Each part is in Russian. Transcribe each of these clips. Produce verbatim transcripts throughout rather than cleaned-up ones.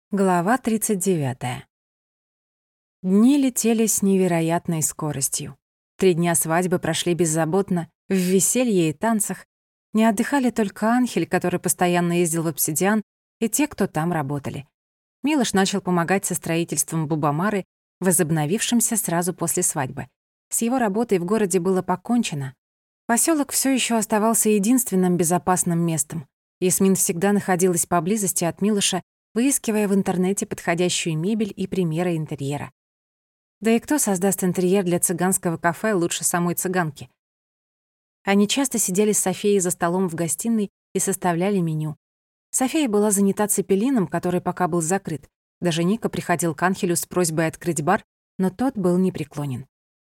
Глава тридцать девятая. Дни летели с невероятной скоростью. Три дня свадьбы прошли беззаботно, в веселье и танцах. Не отдыхали только Анхель, который постоянно ездил в Обсидиан, и те, кто там работали. Милош начал помогать со строительством Бубамары, возобновившимся сразу после свадьбы. С его работой в городе было покончено. Поселок все еще оставался единственным безопасным местом. Ясмин всегда находилась поблизости от Милоша, выискивая в интернете подходящую мебель и примеры интерьера. Да и кто создаст интерьер для цыганского кафе лучше самой цыганки? Они часто сидели с Софией за столом в гостиной и составляли меню. София была занята цепелином, который пока был закрыт. Даже Ника приходил к Анхелю с просьбой открыть бар, но тот был непреклонен.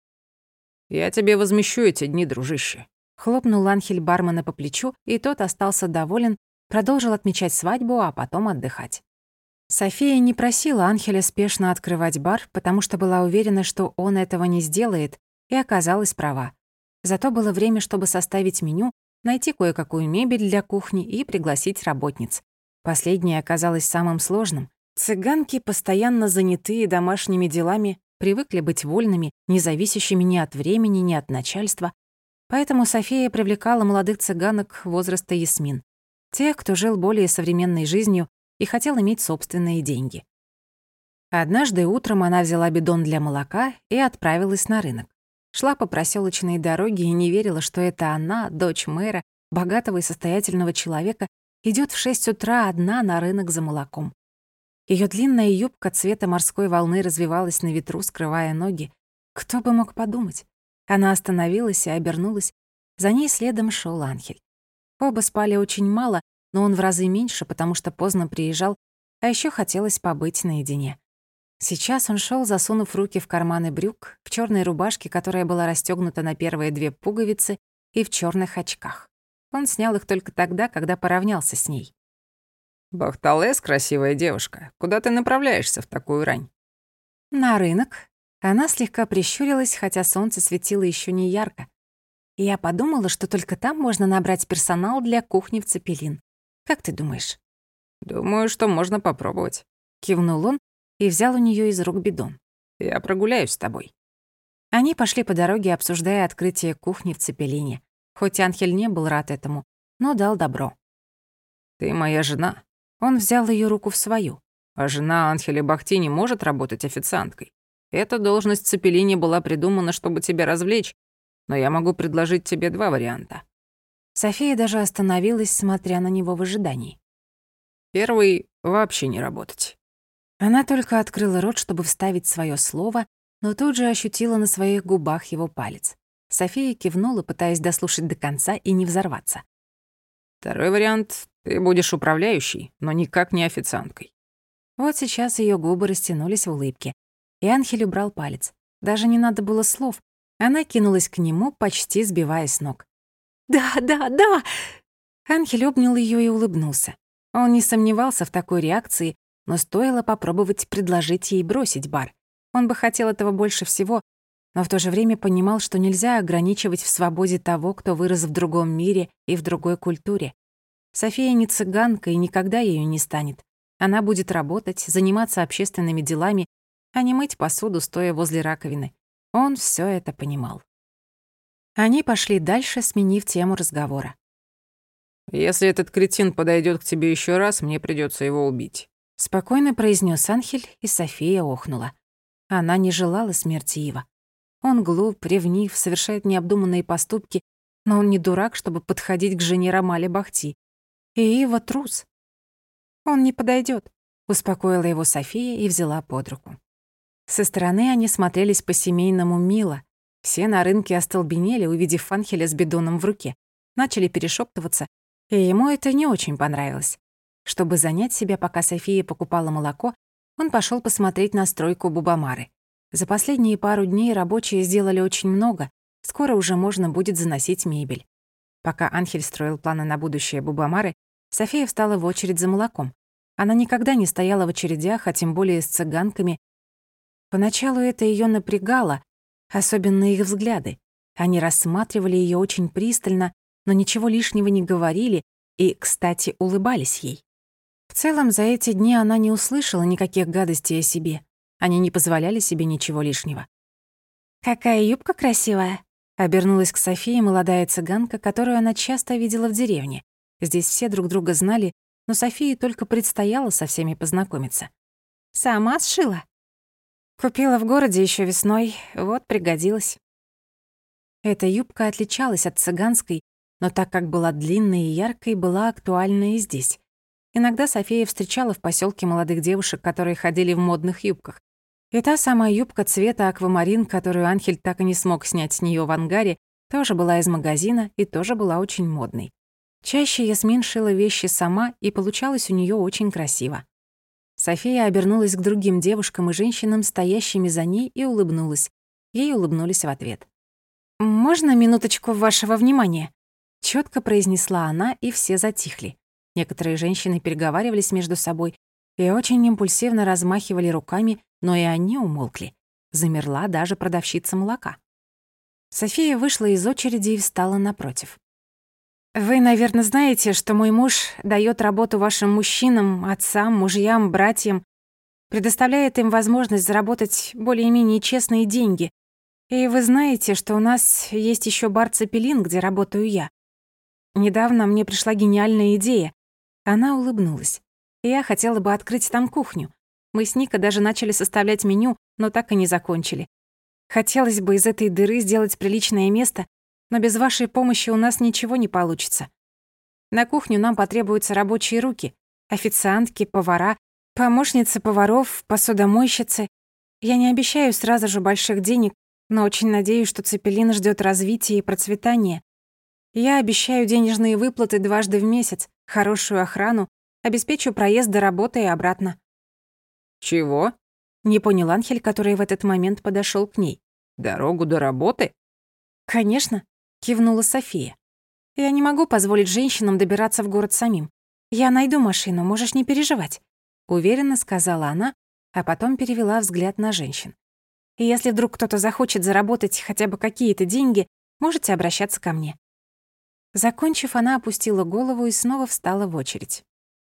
«Я тебе возмещу эти дни, дружище», — хлопнул Анхель бармена по плечу, и тот остался доволен, продолжил отмечать свадьбу, а потом отдыхать. София не просила Анхеля спешно открывать бар, потому что была уверена, что он этого не сделает, и оказалась права. Зато было время, чтобы составить меню, найти кое-какую мебель для кухни и пригласить работниц. Последнее оказалось самым сложным. Цыганки, постоянно занятые домашними делами, привыкли быть вольными, не зависящими ни от времени, ни от начальства. Поэтому София привлекала молодых цыганок возраста Ясмин. Тех, кто жил более современной жизнью и хотел иметь собственные деньги. Однажды утром она взяла бидон для молока и отправилась на рынок. Шла по проселочной дороге и не верила, что это она, дочь мэра, богатого и состоятельного человека, идет в шесть утра одна на рынок за молоком. Ее длинная юбка цвета морской волны развивалась на ветру, скрывая ноги. Кто бы мог подумать? Она остановилась и обернулась. За ней следом шел Анхель. Оба спали очень мало, но он в разы меньше, потому что поздно приезжал, а еще хотелось побыть наедине. Сейчас он шел, засунув руки в карманы брюк, в черной рубашке, которая была расстегнута на первые две пуговицы, и в черных очках. Он снял их только тогда, когда поравнялся с ней. «Бахталес, красивая девушка, куда ты направляешься в такую рань?» «На рынок». Она слегка прищурилась, хотя солнце светило еще не ярко. Я подумала, что только там можно набрать персонал для кухни в Цепелин. Как ты думаешь?» «Думаю, что можно попробовать», — кивнул он и взял у нее из рук бидон. «Я прогуляюсь с тобой». Они пошли по дороге, обсуждая открытие кухни в Цепелине. Хоть Анхель не был рад этому, но дал добро. «Ты моя жена». Он взял ее руку в свою. «А жена Анхеля Бахти не может работать официанткой. Эта должность в Цепелине была придумана, чтобы тебя развлечь, но я могу предложить тебе два варианта». София даже остановилась, смотря на него в ожидании. Первый — вообще не работать. Она только открыла рот, чтобы вставить свое слово, но тут же ощутила на своих губах его палец. София кивнула, пытаясь дослушать до конца и не взорваться. Второй вариант — ты будешь управляющей, но никак не официанткой. Вот сейчас ее губы растянулись в улыбке, и Анхель убрал палец. Даже не надо было слов. Она кинулась к нему, почти сбивая с ног. «Да, да, да!» Анхель обнял ее и улыбнулся. Он не сомневался в такой реакции, но стоило попробовать предложить ей бросить бар. Он бы хотел этого больше всего, но в то же время понимал, что нельзя ограничивать в свободе того, кто вырос в другом мире и в другой культуре. София не цыганка и никогда ею не станет. Она будет работать, заниматься общественными делами, а не мыть посуду, стоя возле раковины. Он все это понимал. Они пошли дальше, сменив тему разговора. «Если этот кретин подойдет к тебе еще раз, мне придется его убить», — спокойно произнес Анхель, и София охнула. Она не желала смерти Ива. Он глуп, ревнив, совершает необдуманные поступки, но он не дурак, чтобы подходить к жене Рамали Бахти. И Ива трус. «Он не подойдет, успокоила его София и взяла под руку. Со стороны они смотрелись по-семейному мило. Все на рынке остолбенели, увидев Анхеля с бидоном в руке. Начали перешептываться, и ему это не очень понравилось. Чтобы занять себя, пока София покупала молоко, он пошел посмотреть на стройку Бубамары. За последние пару дней рабочие сделали очень много, скоро уже можно будет заносить мебель. Пока Анхель строил планы на будущее Бубамары, София встала в очередь за молоком. Она никогда не стояла в очередях, а тем более с цыганками. Поначалу это ее напрягало, особенно их взгляды. Они рассматривали ее очень пристально, но ничего лишнего не говорили и, кстати, улыбались ей. В В целом, за эти дни она не услышала никаких гадостей о себе. Они не позволяли себе ничего лишнего. «Какая юбка красивая!» — обернулась к Софии молодая цыганка, которую она часто видела в деревне. Здесь все друг друга знали, но Софии только предстояло со всеми познакомиться. «Сама сшила?» «Купила в городе еще весной, вот пригодилась». Эта юбка отличалась от цыганской, но так как была длинной и яркой, была актуальна и здесь. Иногда София встречала в поселке молодых девушек, которые ходили в модных юбках. И та самая юбка цвета аквамарин, которую Анхель так и не смог снять с нее в ангаре, тоже была из магазина и тоже была очень модной. Чаще Ясмин шила вещи сама, и получалось у нее очень красиво. София обернулась к другим девушкам и женщинам, стоящими за ней, и улыбнулась. Ей улыбнулись в ответ. «Можно минуточку вашего внимания?» Чётко произнесла она, и все затихли. Некоторые женщины переговаривались между собой и очень импульсивно размахивали руками, но и они умолкли. Замерла даже продавщица молока. София вышла из очереди и встала напротив. «Вы, наверное, знаете, что мой муж даёт работу вашим мужчинам, отцам, мужьям, братьям, предоставляет им возможность заработать более-менее честные деньги. И вы знаете, что у нас есть ещё бар «Цепелин», где работаю я. Недавно мне пришла гениальная идея». Она улыбнулась. «Я хотела бы открыть там кухню. Мы с Нико даже начали составлять меню, но так и не закончили. Хотелось бы из этой дыры сделать приличное место, но без вашей помощи у нас ничего не получится. На кухню нам потребуются рабочие руки, официантки, повара, помощницы поваров, посудомойщицы. Я не обещаю сразу же больших денег, но очень надеюсь, что «Цепелин» ждёт развития и процветания. Я обещаю денежные выплаты дважды в месяц, хорошую охрану, обеспечу проезд до работы и обратно». «Чего?» — не понял Анхель, который в этот момент подошёл к ней. «Дорогу до работы?» «Конечно», — кивнула София. «Я не могу позволить женщинам добираться в город самим. Я найду машину, можешь не переживать», — уверенно сказала она, а потом перевела взгляд на женщин. «И если вдруг кто-то захочет заработать хотя бы какие-то деньги, можете обращаться ко мне». Закончив, она опустила голову и снова встала в очередь.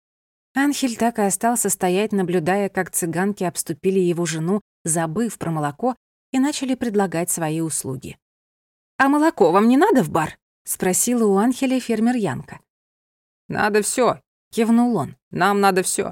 Анхель так и остался стоять, наблюдая, как цыганки обступили его жену, забыв про молоко, и начали предлагать свои услуги. «А молоко вам не надо в бар?» — спросила у Анхеля фермер Янка. «Надо всё», — кивнул он. «Нам надо всё».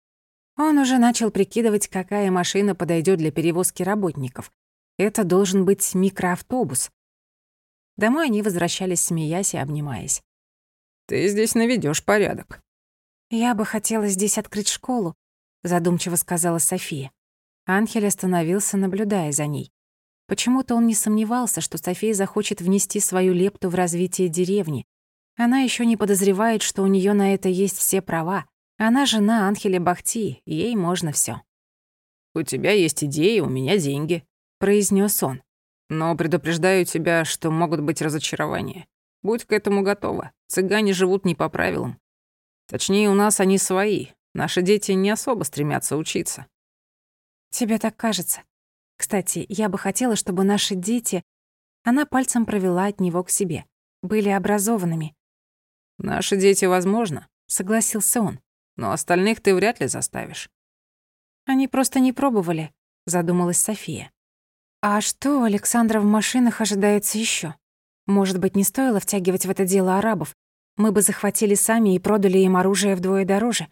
Он уже начал прикидывать, какая машина подойдет для перевозки работников. Это должен быть микроавтобус. Домой они возвращались, смеясь и обнимаясь. «Ты здесь наведёшь порядок». «Я бы хотела здесь открыть школу», — задумчиво сказала София. Анхель остановился, наблюдая за ней. Почему-то он не сомневался, что София захочет внести свою лепту в развитие деревни. Она ещё не подозревает, что у неё на это есть все права. Она жена Анхеля Бахти, ей можно всё. «У тебя есть идеи, у меня деньги», — произнёс он. «Но предупреждаю тебя, что могут быть разочарования. Будь к этому готова. Цыгане живут не по правилам. Точнее, у нас они свои. Наши дети не особо стремятся учиться». «Тебе так кажется. Кстати, я бы хотела, чтобы наши дети...» Она пальцем провела от него к себе. «Были образованными». «Наши дети, возможно», — согласился он. «но остальных ты вряд ли заставишь». «Они просто не пробовали», — задумалась София. «А что у Александра в машинах ожидается ещё? Может быть, не стоило втягивать в это дело арабов? Мы бы захватили сами и продали им оружие вдвое дороже».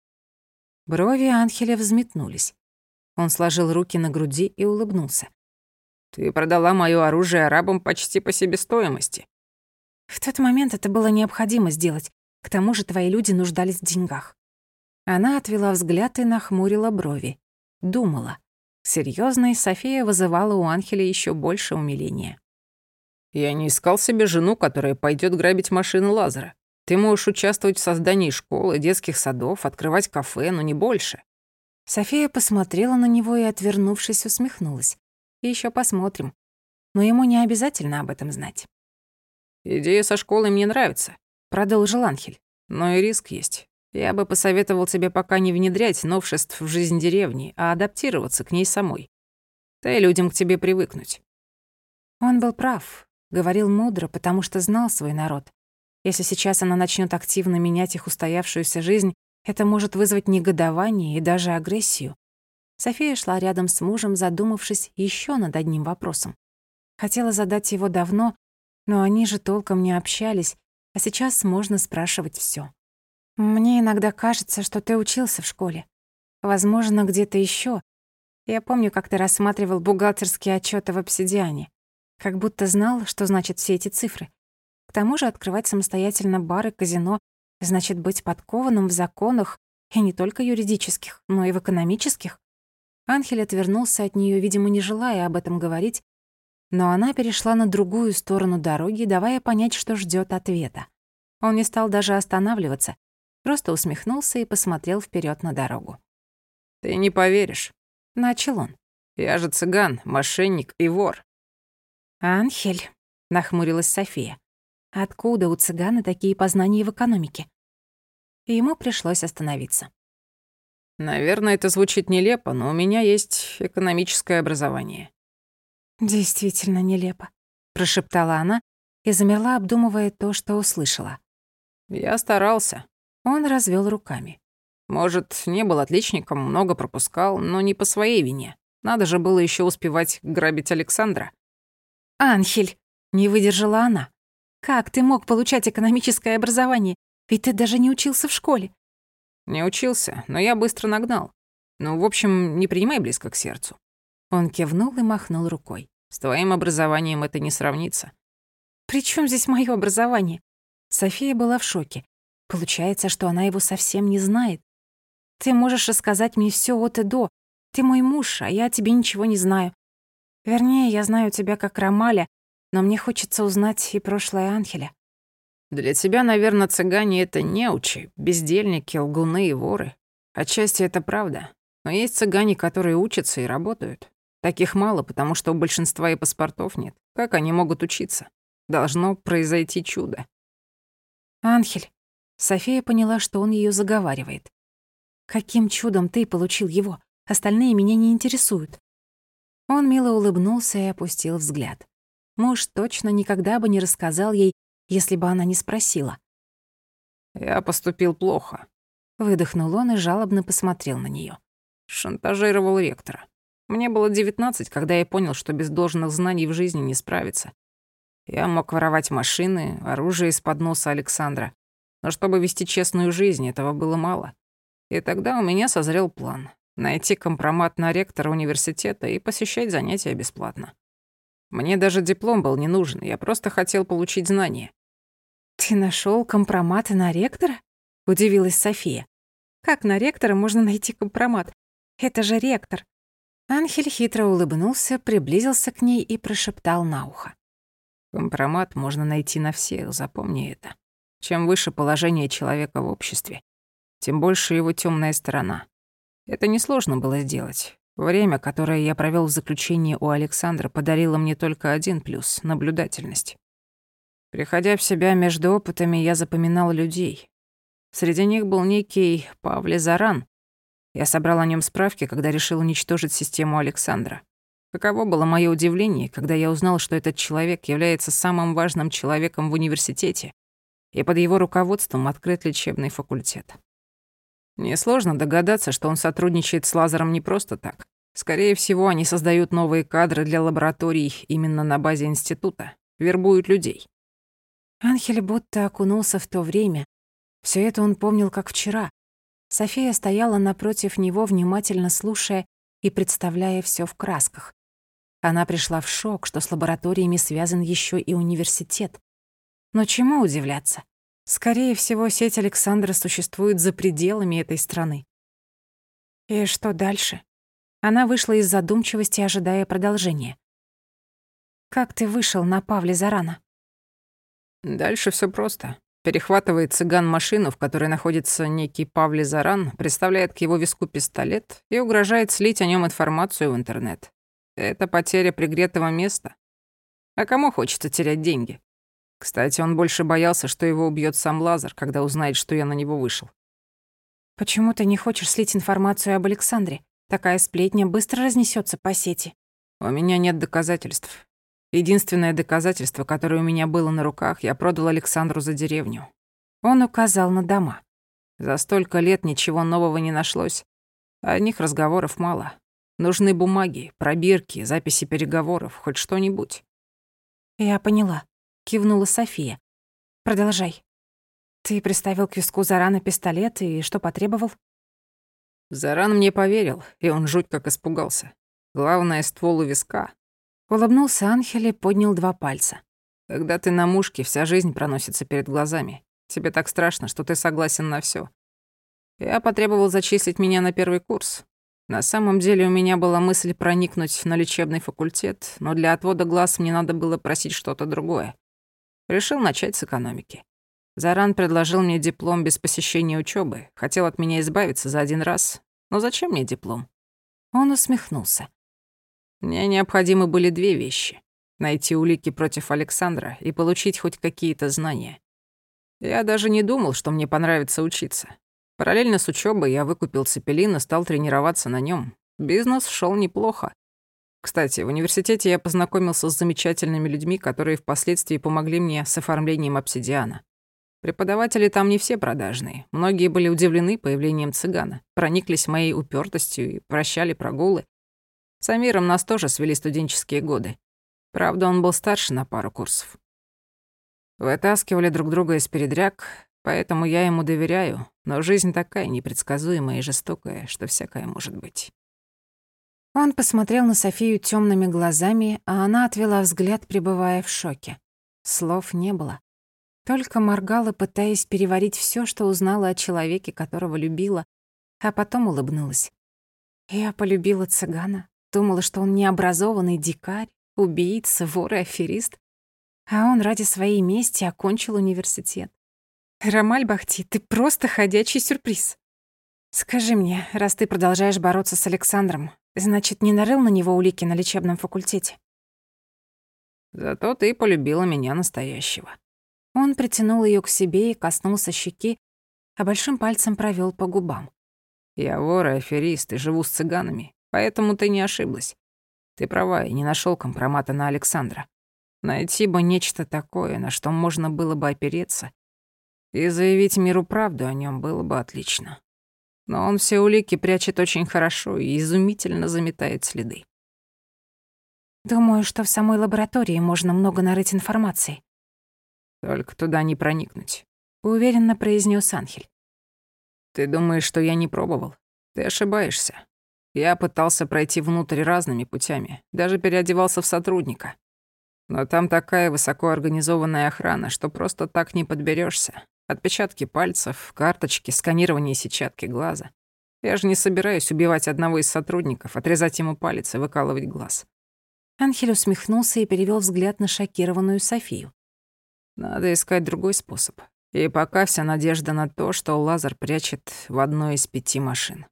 Брови Анхеля взметнулись. Он сложил руки на груди и улыбнулся. «Ты продала моё оружие арабам почти по себестоимости». «В тот момент это было необходимо сделать. К тому же твои люди нуждались в деньгах». Она отвела взгляд и нахмурила брови. Думала. Серьёзной София вызывала у Анхеля ещё больше умиления. «Я не искал себе жену, которая пойдёт грабить машины Лазара. Ты можешь участвовать в создании школ и детских садов, открывать кафе, но не больше». София посмотрела на него и, отвернувшись, усмехнулась. «Ещё посмотрим. Но ему не обязательно об этом знать». «Идея со школой мне нравится», — продолжил Анхель. «но и риск есть. Я бы посоветовал тебе пока не внедрять новшеств в жизнь деревни, а адаптироваться к ней самой. Дай людям к тебе привыкнуть». Он был прав, говорил мудро, потому что знал свой народ. Если сейчас она начнёт активно менять их устоявшуюся жизнь, Это может вызвать негодование и даже агрессию. София шла рядом с мужем, задумавшись еще над одним вопросом. Хотела задать его давно, но они же толком не общались, а сейчас можно спрашивать всё. «Мне иногда кажется, что ты учился в школе. Возможно, где-то ещё. Я помню, как ты рассматривал бухгалтерские отчёты в «Обсидиане». Как будто знал, что значат все эти цифры. К тому же открывать самостоятельно бар и казино значит быть подкованным в законах, и не только юридических, но и в экономических». Анхель отвернулся от неё, видимо, не желая об этом говорить, но она перешла на другую сторону дороги, давая понять, что ждёт ответа. Он не стал даже останавливаться, просто усмехнулся и посмотрел вперёд на дорогу. «Ты не поверишь», — начал он. «Я же цыган, мошенник и вор». «Анхель», — нахмурилась София, — «откуда у цыгана такие познания в экономике?» И ему пришлось остановиться. «Наверное, это звучит нелепо, но у меня есть экономическое образование». «Действительно нелепо», — прошептала она и замерла, обдумывая то, что услышала. «Я старался». Он развёл руками. «Может, не был отличником, много пропускал, но не по своей вине. Надо же было ещё успевать грабить Александра». «Анхель!» — не выдержала она. «Как ты мог получать экономическое образование? Ведь ты даже не учился в школе». «Не учился, но я быстро нагнал. Ну, в общем, не принимай близко к сердцу». Он кивнул и махнул рукой. «С твоим образованием это не сравнится». «При чём здесь моё образование?» София была в шоке. Получается, что она его совсем не знает. «Ты можешь рассказать мне всё от и до. Ты мой муж, а я о тебе ничего не знаю. Вернее, я знаю тебя как Ромаля, но мне хочется узнать и прошлое Анхеля». «Для тебя, наверное, цыгане — это неучи, бездельники, лгуны и воры. Отчасти это правда. Но есть цыгане, которые учатся и работают. Таких мало, потому что у большинства и паспортов нет. Как они могут учиться? Должно произойти чудо». «Анхель». София поняла, что он её заговаривает. «Каким чудом ты получил его? Остальные меня не интересуют». Он мило улыбнулся и опустил взгляд. Муж точно никогда бы не рассказал ей, если бы она не спросила. «Я поступил плохо», — выдохнул он и жалобно посмотрел на неё. «Шантажировал ректора. Мне было девятнадцать, когда я понял, что без должных знаний в жизни не справиться. Я мог воровать машины, оружие из-под носа Александра. Но чтобы вести честную жизнь, этого было мало. И тогда у меня созрел план — найти компромат на ректора университета и посещать занятия бесплатно. Мне даже диплом был не нужен, я просто хотел получить знания». «Ты нашёл компроматы на ректора?» — удивилась София. «Как на ректора можно найти компромат? Это же ректор». Анхель хитро улыбнулся, приблизился к ней и прошептал на ухо. «Компромат можно найти на всех, запомни это. Чем выше положение человека в обществе, тем больше его тёмная сторона. Это несложно было сделать. Время, которое я провёл в заключении у Александра, подарило мне только один плюс — наблюдательность. Приходя в себя между опытами, я запоминал людей. Среди них был некий Павле Заран. Я собрал о нём справки, когда решил уничтожить систему Александра. Каково было моё удивление, когда я узнал, что этот человек является самым важным человеком в университете, и под его руководством открыт лечебный факультет. Несложно догадаться, что он сотрудничает с Лазаром не просто так. Скорее всего, они создают новые кадры для лабораторий именно на базе института, вербуют людей. Анхель будто окунулся в то время. Всё это он помнил как вчера. София стояла напротив него, внимательно слушая и представляя всё в красках. Она пришла в шок, что с лабораториями связан ещё и университет. Но чему удивляться? Скорее всего, сеть Александра существует за пределами этой страны. И что дальше? Она вышла из задумчивости, ожидая продолжения. «Как ты вышел на Павле Зарана?» Дальше всё просто. Перехватывает цыган машину, в которой находится некий Павле Заран, представляет к его виску пистолет и угрожает слить о нём информацию в интернет. Это потеря пригретого места. А кому хочется терять деньги? Кстати, он больше боялся, что его убьёт сам Лазар, когда узнает, что я на него вышел. «Почему ты не хочешь слить информацию об Александре? Такая сплетня быстро разнесётся по сети». У меня нет доказательств. Единственное доказательство, которое у меня было на руках, я продал Александру за деревню. Он указал на дома. За столько лет ничего нового не нашлось. Одних разговоров мало. Нужны бумаги, пробирки, записи переговоров, хоть что-нибудь. «Я поняла», — кивнула София. «Продолжай. Ты приставил к виску Зарана пистолет и что потребовал?» Заран мне поверил, и он жуть как испугался. Главное, ствол у виска. Улыбнулся Анхель и поднял два пальца. Когда ты на мушке, вся жизнь проносится перед глазами. Тебе так страшно, что ты согласен на всё. Я потребовал зачислить меня на первый курс. На самом деле у меня была мысль проникнуть на лечебный факультет, но для отвода глаз мне надо было просить что-то другое. Решил начать с экономики. Заран предложил мне диплом без посещения учёбы, хотел от меня избавиться за один раз. Но зачем мне диплом? Он усмехнулся. Мне необходимы были две вещи. Найти улики против Александра и получить хоть какие-то знания. Я даже не думал, что мне понравится учиться. Параллельно с учёбой я выкупил цепелин и стал тренироваться на нём. Бизнес шёл неплохо. Кстати, в университете я познакомился с замечательными людьми, которые впоследствии помогли мне с оформлением обсидиана. Преподаватели там не все продажные. Многие были удивлены появлением цыгана, прониклись моей упертостью и прощали прогулы. С Амиром нас тоже свели студенческие годы. Правда, он был старше на пару курсов. Вытаскивали друг друга из передряг, поэтому я ему доверяю, но жизнь такая непредсказуемая и жестокая, что всякое может быть. Он посмотрел на Софию тёмными глазами, а она отвела взгляд, пребывая в шоке. Слов не было. Только моргала, пытаясь переварить всё, что узнала о человеке, которого любила, а потом улыбнулась. Я полюбила цыгана, думала, что он необразованный дикарь, убийца, вор и аферист, а он ради своей мести окончил университет. Рамаль Бахти, ты просто ходячий сюрприз. Скажи мне, раз ты продолжаешь бороться с Александром, значит, не нарыл на него улики на лечебном факультете? Зато ты полюбила меня настоящего. Он притянул её к себе и коснулся щеки, а большим пальцем провёл по губам. Я вор и аферист и живу с цыганами, поэтому ты не ошиблась. Ты права, я не нашёл компромата на Александра. Найти бы нечто такое, на что можно было бы опереться, и заявить миру правду о нём было бы отлично. Но он все улики прячет очень хорошо и изумительно заметает следы. Думаю, что в самой лаборатории можно много нарыть информации. Только туда не проникнуть, уверенно произнёс Анхель. Ты думаешь, что я не пробовал? Ты ошибаешься. Я пытался пройти внутрь разными путями, даже переодевался в сотрудника. Но там такая высокоорганизованная охрана, что просто так не подберёшься. Отпечатки пальцев, карточки, сканирование сетчатки глаза. Я же не собираюсь убивать одного из сотрудников, отрезать ему палец и выкалывать глаз. Анхель усмехнулся и перевёл взгляд на шокированную Софию. Надо искать другой способ. И пока вся надежда на то, что Лазар прячет в одной из пяти машин.